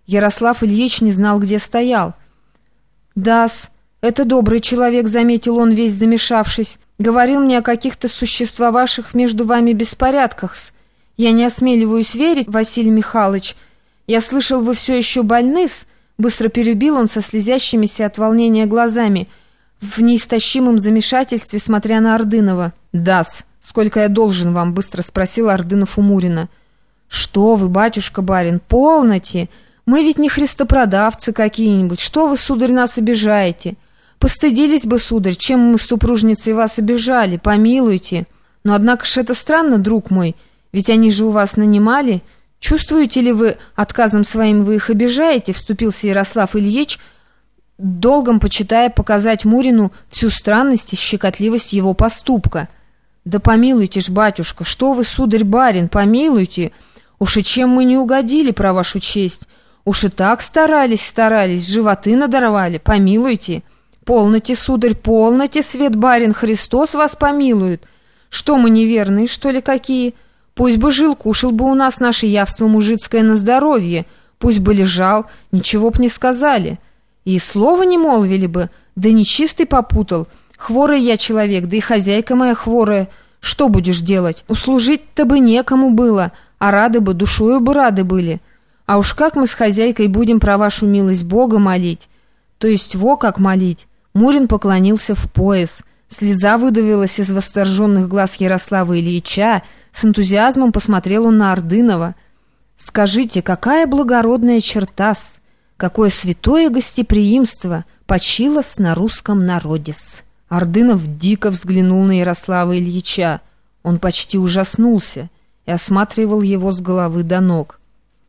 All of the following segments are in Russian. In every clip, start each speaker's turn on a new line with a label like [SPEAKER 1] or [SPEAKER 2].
[SPEAKER 1] Ярослав Ильич не знал, где стоял. «Да-с, это добрый человек», — заметил он, весь замешавшись. «Говорил мне о каких-то существовавших между вами беспорядках-с. Я не осмеливаюсь верить, Василий Михайлович. Я слышал, вы все еще больны-с», — быстро перебил он со слезящимися от волнения глазами, в неистощимом замешательстве, смотря на Ордынова. «Да-с, сколько я должен вам?» — быстро спросил Ордынов у Мурина. «Что вы, батюшка-барин, полноте! Мы ведь не христопродавцы какие-нибудь. Что вы, сударь, нас обижаете? Постыдились бы, сударь, чем мы с супружницей вас обижали, помилуйте. Но однако ж это странно, друг мой, ведь они же у вас нанимали. Чувствуете ли вы, отказом своим вы их обижаете?» — вступился Ярослав Ильич, долгом почитая показать Мурину всю странность и щекотливость его поступка. «Да помилуйте ж, батюшка, что вы, сударь-барин, помилуйте! Уж и чем мы не угодили, про вашу честь! Уж и так старались, животы надорвали, помилуйте! Полноте, сударь, полноте, свет-барин, Христос вас помилует! Что мы неверные, что ли, какие? Пусть бы жил, кушал бы у нас наше явство мужицкое на здоровье, пусть бы лежал, ничего б не сказали, и слова не молвили бы, да нечистый попутал. Хворый я человек, да и хозяйка моя хворая. Что будешь делать? Услужить-то бы некому было, а рады бы, душою бы рады были. А уж как мы с хозяйкой будем про вашу милость Бога молить? То есть во как молить?» Мурин поклонился в пояс. Слеза выдавилась из восторженных глаз Ярослава Ильича. С энтузиазмом посмотрел он на Ордынова. «Скажите, какая благородная черта-с, какое святое гостеприимство почило-с на русском народе-с!» Ордынов дико взглянул на Ярослава Ильича. Он почти ужаснулся и осматривал его с головы до ног.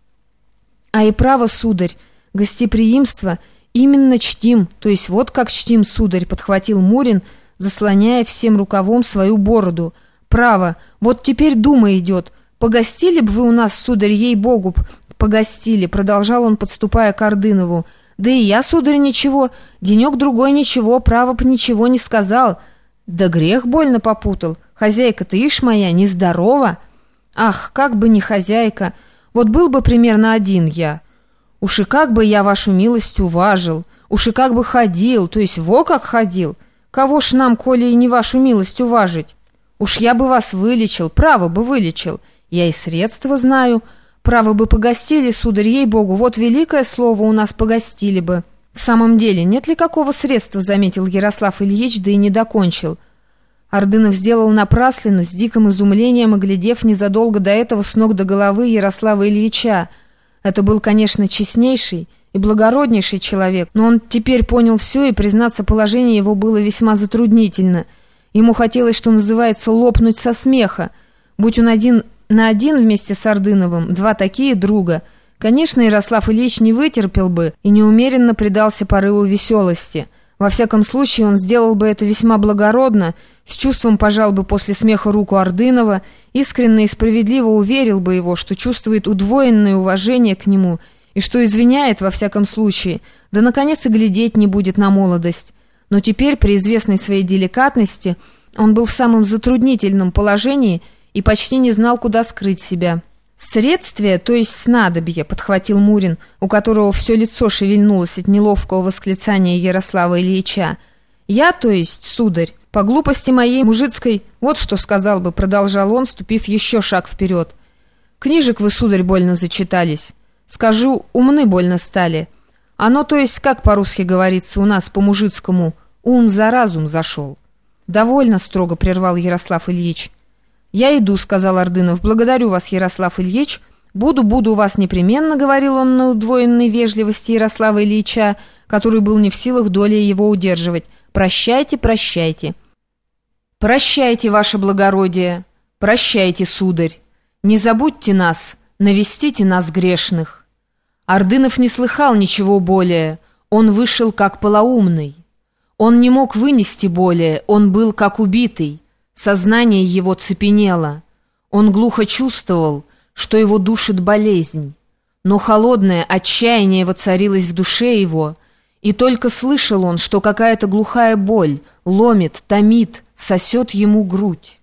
[SPEAKER 1] «А и право, сударь, гостеприимство именно чтим, то есть вот как чтим, сударь», — подхватил Мурин, заслоняя всем рукавом свою бороду. «Право, вот теперь дума идет. Погостили б вы у нас, сударь, ей-богу, погостили», — продолжал он, подступая к Ордынову. «Да и я, сударь, ничего, денек-другой ничего, право б ничего не сказал. Да грех больно попутал. Хозяйка-то, ишь моя, нездорова. Ах, как бы не хозяйка, вот был бы примерно один я. Уж и как бы я вашу милость уважил, уж и как бы ходил, то есть во как ходил. Кого ж нам, коли и не вашу милость уважить? Уж я бы вас вылечил, право бы вылечил, я и средства знаю». «Право бы погостили, сударь, ей-богу, вот великое слово у нас погостили бы». «В самом деле, нет ли какого средства?» — заметил Ярослав Ильич, да и не докончил. Ордынов сделал напраслину, с диким изумлением, оглядев незадолго до этого с ног до головы Ярослава Ильича. Это был, конечно, честнейший и благороднейший человек, но он теперь понял все, и, признаться, положение его было весьма затруднительно. Ему хотелось, что называется, лопнуть со смеха. Будь он один на один вместе с Ордыновым, два такие друга, конечно, Ярослав Ильич не вытерпел бы и неумеренно предался порыву веселости. Во всяком случае, он сделал бы это весьма благородно, с чувством пожал бы после смеха руку Ордынова, искренне и справедливо уверил бы его, что чувствует удвоенное уважение к нему и что извиняет во всяком случае, да, наконец, и глядеть не будет на молодость. Но теперь, при известной своей деликатности, он был в самом затруднительном положении и почти не знал, куда скрыть себя. «Средствие, то есть снадобье», — подхватил Мурин, у которого все лицо шевельнулось от неловкого восклицания Ярослава Ильича. «Я, то есть, сударь, по глупости моей мужицкой, вот что сказал бы», — продолжал он, ступив еще шаг вперед. «Книжек вы, сударь, больно зачитались. Скажу, умны больно стали. Оно, то есть, как по-русски говорится у нас, по-мужицкому, ум за разум зашел». «Довольно», — строго прервал Ярослав Ильич. «Я иду», — сказал Ордынов. «Благодарю вас, Ярослав Ильич. Буду у вас непременно», — говорил он на удвоенной вежливости Ярослава Ильича, который был не в силах долей его удерживать. «Прощайте, прощайте». «Прощайте, ваше благородие. Прощайте, сударь. Не забудьте нас, навестите нас, грешных». Ордынов не слыхал ничего более. Он вышел как полоумный. Он не мог вынести более, он был как убитый. Сознание его цепенело. Он глухо чувствовал, что его душит болезнь. Но холодное отчаяние воцарилось в душе его, и только слышал он, что какая-то глухая боль ломит, томит, сосет ему грудь.